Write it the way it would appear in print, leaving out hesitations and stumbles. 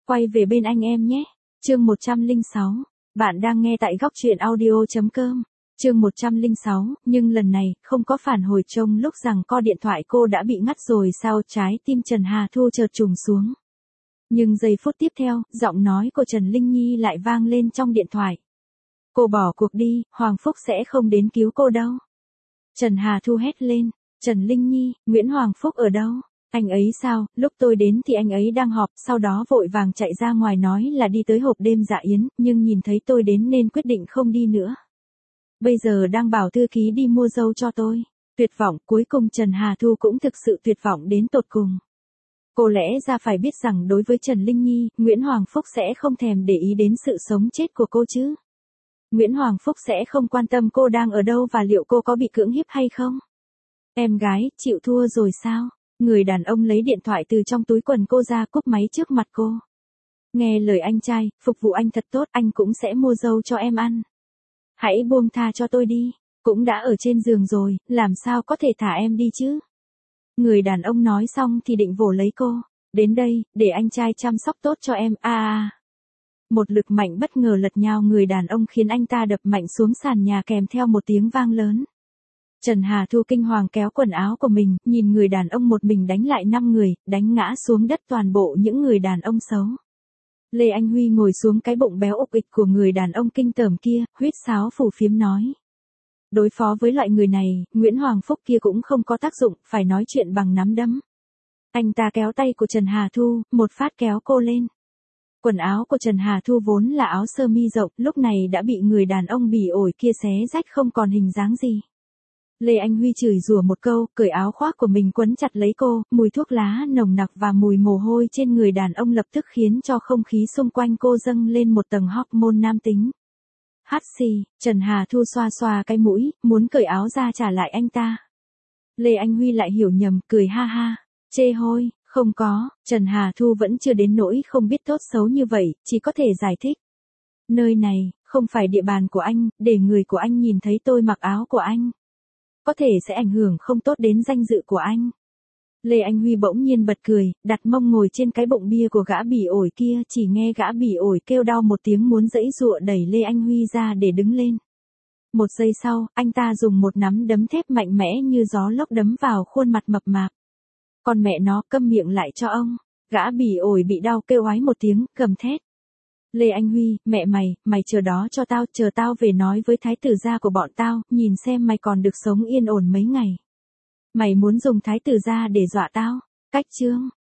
Quay về bên anh em nhé. Chương 106. Bạn đang nghe tại góc truyện audio.com. Chương 106, nhưng lần này, không có phản hồi trông lúc rằng co điện thoại cô đã bị ngắt rồi sao, trái tim Trần Hà Thu chợt trùng xuống. Nhưng giây phút tiếp theo, giọng nói của Trần Linh Nhi lại vang lên trong điện thoại. Cô bỏ cuộc đi, Hoàng Phúc sẽ không đến cứu cô đâu. Trần Hà Thu hét lên, Trần Linh Nhi, Nguyễn Hoàng Phúc ở đâu? Anh ấy sao, lúc tôi đến thì anh ấy đang họp, sau đó vội vàng chạy ra ngoài nói là đi tới hộp đêm dạ yến, nhưng nhìn thấy tôi đến nên quyết định không đi nữa. Bây giờ đang bảo thư ký đi mua dâu cho tôi. Tuyệt vọng, cuối cùng Trần Hà Thu cũng thực sự tuyệt vọng đến tột cùng. Cô lẽ ra phải biết rằng đối với Trần Linh Nhi, Nguyễn Hoàng Phúc sẽ không thèm để ý đến sự sống chết của cô chứ. Nguyễn Hoàng Phúc sẽ không quan tâm cô đang ở đâu và liệu cô có bị cưỡng hiếp hay không. Em gái, chịu thua rồi sao? Người đàn ông lấy điện thoại từ trong túi quần cô ra, cúp máy trước mặt cô. Nghe lời anh trai, phục vụ anh thật tốt, anh cũng sẽ mua dâu cho em ăn. Hãy buông tha cho tôi đi, cũng đã ở trên giường rồi, làm sao có thể thả em đi chứ? Người đàn ông nói xong thì định vồ lấy cô. Đến đây, để anh trai chăm sóc tốt cho em, Một lực mạnh bất ngờ lật nhào người đàn ông khiến anh ta đập mạnh xuống sàn nhà kèm theo một tiếng vang lớn. Trần Hà Thu kinh hoàng kéo quần áo của mình, nhìn người đàn ông một mình đánh lại 5 người, đánh ngã xuống đất toàn bộ những người đàn ông xấu. Lê Anh Huy ngồi xuống cái bụng béo ục ịch của người đàn ông kinh tởm kia, huýt sáo phù phiếm nói. Đối phó với loại người này, Nguyễn Hoàng Phúc kia cũng không có tác dụng, phải nói chuyện bằng nắm đấm. Anh ta kéo tay của Trần Hà Thu, một phát kéo cô lên. Quần áo của Trần Hà Thu vốn là áo sơ mi rộng, lúc này đã bị người đàn ông bỉ ổi kia xé rách không còn hình dáng gì. Lê Anh Huy chửi rủa một câu, cởi áo khoác của mình quấn chặt lấy cô, mùi thuốc lá nồng nặc và mùi mồ hôi trên người đàn ông lập tức khiến cho không khí xung quanh cô dâng lên một tầng hormone nam tính. Hắt xì, Trần Hà Thu xoa xoa cái mũi, muốn cởi áo ra trả lại anh ta. Lê Anh Huy lại hiểu nhầm, cười ha ha, chê hôi, không có, Trần Hà Thu vẫn chưa đến nỗi không biết tốt xấu như vậy, chỉ có thể giải thích. Nơi này, không phải địa bàn của anh, để người của anh nhìn thấy tôi mặc áo của anh. Có thể sẽ ảnh hưởng không tốt đến danh dự của anh. Lê Anh Huy bỗng nhiên bật cười, đặt mông ngồi trên cái bụng bia của gã bỉ ổi kia, chỉ nghe gã bỉ ổi kêu đau một tiếng muốn giãy giụa đẩy Lê Anh Huy ra để đứng lên. Một giây sau, anh ta dùng một nắm đấm thép mạnh mẽ như gió lốc đấm vào khuôn mặt mập mạp. Con mẹ nó, câm miệng lại cho ông. Gã bỉ ổi bị đau kêu oái một tiếng, gầm thét. Lê Anh Huy, mẹ mày chờ đó cho tao, chờ tao về nói với thái tử gia của bọn tao, nhìn xem mày còn được sống yên ổn mấy ngày. Mày muốn dùng thái tử gia để dọa tao? Cách chương.